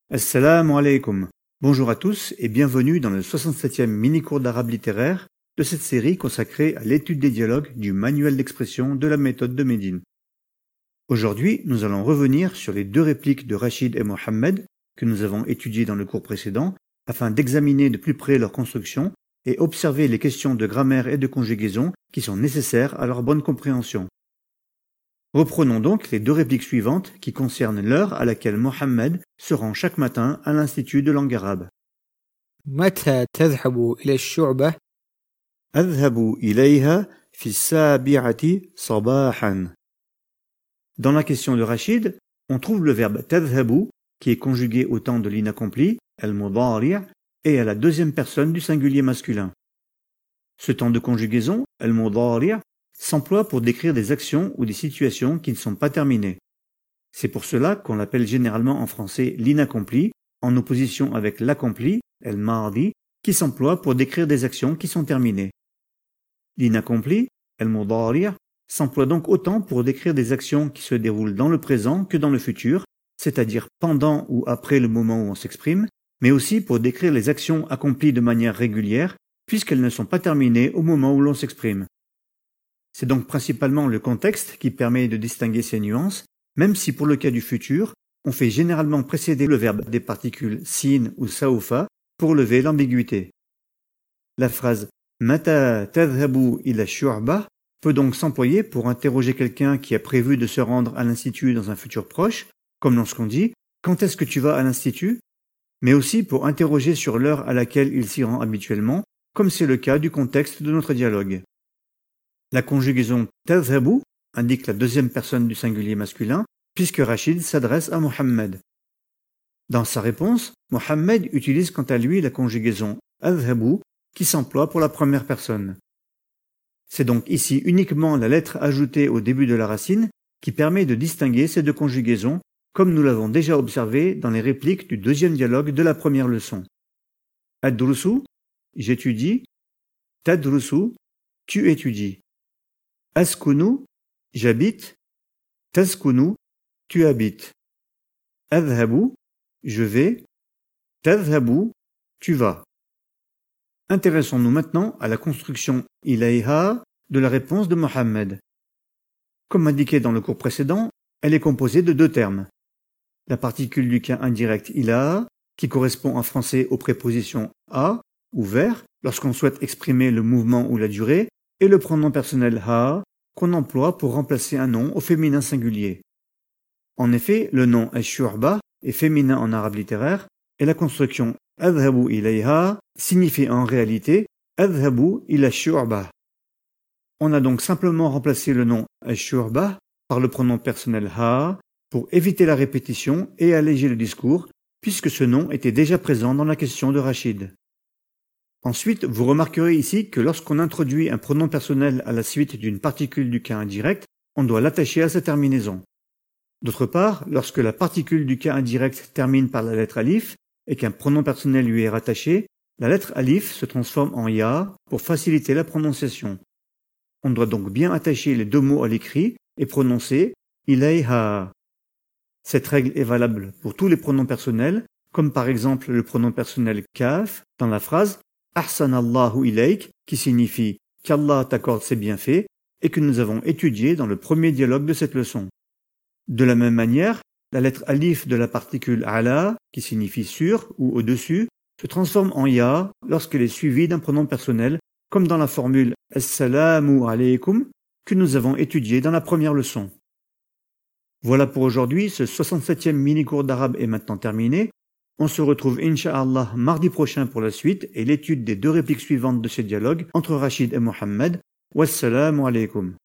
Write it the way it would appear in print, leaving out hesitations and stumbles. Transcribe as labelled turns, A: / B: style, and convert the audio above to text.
A: Assalamu alaikum. Bonjour à tous et bienvenue dans le 67e mini-cours d'arabe littéraire de cette série consacrée à l'étude des dialogues du manuel d'expression de la méthode de Médine. Aujourd'hui, nous allons revenir sur les deux répliques de Rachid et Mohammed que nous avons étudiées dans le cours précédent afin d'examiner de plus près leur construction et observer les questions de grammaire et de conjugaison qui sont nécessaires à leur bonne compréhension. Reprenons donc les deux répliques suivantes qui concernent l'heure à laquelle Mohammed se rend chaque matin à l'Institut de langue arabe.
B: متى تذهب إلى الشعبة؟
A: أذهب إليها في السابعة صباحا. Dans la question de Rachid, on trouve le verbe tadhhabu qui est conjugué au temps de l'inaccompli, al-mudari', et à la deuxième personne du singulier masculin. Ce temps de conjugaison, al-mudari', s'emploie pour décrire des actions ou des situations qui ne sont pas terminées. C'est pour cela qu'on l'appelle généralement en français l'inaccompli, en opposition avec l'accompli, al-madi, qui s'emploie pour décrire des actions qui sont terminées. L'inaccompli, al-mudari', s'emploie donc autant pour décrire des actions qui se déroulent dans le présent que dans le futur, c'est-à-dire pendant ou après le moment où on s'exprime, mais aussi pour décrire les actions accomplies de manière régulière, puisqu'elles ne sont pas terminées au moment où l'on s'exprime. C'est donc principalement le contexte qui permet de distinguer ces nuances, même si pour le cas du futur, on fait généralement précéder le verbe des particules sin ou saoufa pour lever l'ambiguïté. La phrase « Mata tadhhabu ila shu'bah » peut donc s'employer pour interroger quelqu'un qui a prévu de se rendre à l'institut dans un futur proche, comme lorsqu'on dit « Quand est-ce que tu vas à l'institut ?» mais aussi pour interroger sur l'heure à laquelle il s'y rend habituellement, comme c'est le cas du contexte de notre dialogue. La conjugaison tadhhabu indique la deuxième personne du singulier masculin, puisque Rachid s'adresse à Mohammed. Dans sa réponse, Mohammed utilise quant à lui la conjugaison adhhabu qui s'emploie pour la première personne. C'est donc ici uniquement la lettre ajoutée au début de la racine qui permet de distinguer ces deux conjugaisons, comme nous l'avons déjà observé dans les répliques du deuxième dialogue de la première leçon. Ad-drusu, j'étudie. Tadrusu, tu étudies. Askunu, j'habite. Taskunu, tu habites. Adhabu, je vais. Tadhabu, tu vas. Intéressons-nous maintenant à la construction ilayha de la réponse de Mohammed. Comme indiqué dans le cours précédent, elle est composée de deux termes. La particule du cas indirect ila, qui correspond en français aux prépositions à ou vers, lorsqu'on souhaite exprimer le mouvement ou la durée, et le pronom personnel ha, qu'on emploie pour remplacer un nom au féminin singulier. En effet, le nom ash-shu'bah est féminin en arabe littéraire, et la construction adhabu ilayha signifie en réalité adhabu ila shu'bah. On a donc simplement remplacé le nom ash-shu'bah par le pronom personnel ha pour éviter la répétition et alléger le discours, puisque ce nom était déjà présent dans la question de Rachid. Ensuite, vous remarquerez ici que lorsqu'on introduit un pronom personnel à la suite d'une particule du cas indirect, on doit l'attacher à sa terminaison. D'autre part, lorsque la particule du cas indirect termine par la lettre alif et qu'un pronom personnel lui est rattaché, la lettre alif se transforme en ya pour faciliter la prononciation. On doit donc bien attacher les deux mots à l'écrit et prononcer ilayha. Cette règle est valable pour tous les pronoms personnels, comme par exemple le pronom personnel kaf dans la phrase Ahsanallahu ilayk, qui signifie qu'Allah t'accorde ses bienfaits et que nous avons étudié dans le premier dialogue de cette leçon. De la même manière, la lettre alif de la particule ala, qui signifie sur ou au-dessus, se transforme en ya lorsqu'elle est suivie d'un pronom personnel, comme dans la formule Assalamu alaykum que nous avons étudié dans la première leçon. Voilà pour aujourd'hui, ce 67e mini-cours d'arabe est maintenant terminé. On se retrouve incha'Allah mardi prochain pour la suite et l'étude des deux répliques suivantes de ces dialogues entre Rachid et Mohammed. Wassalamu alaykum.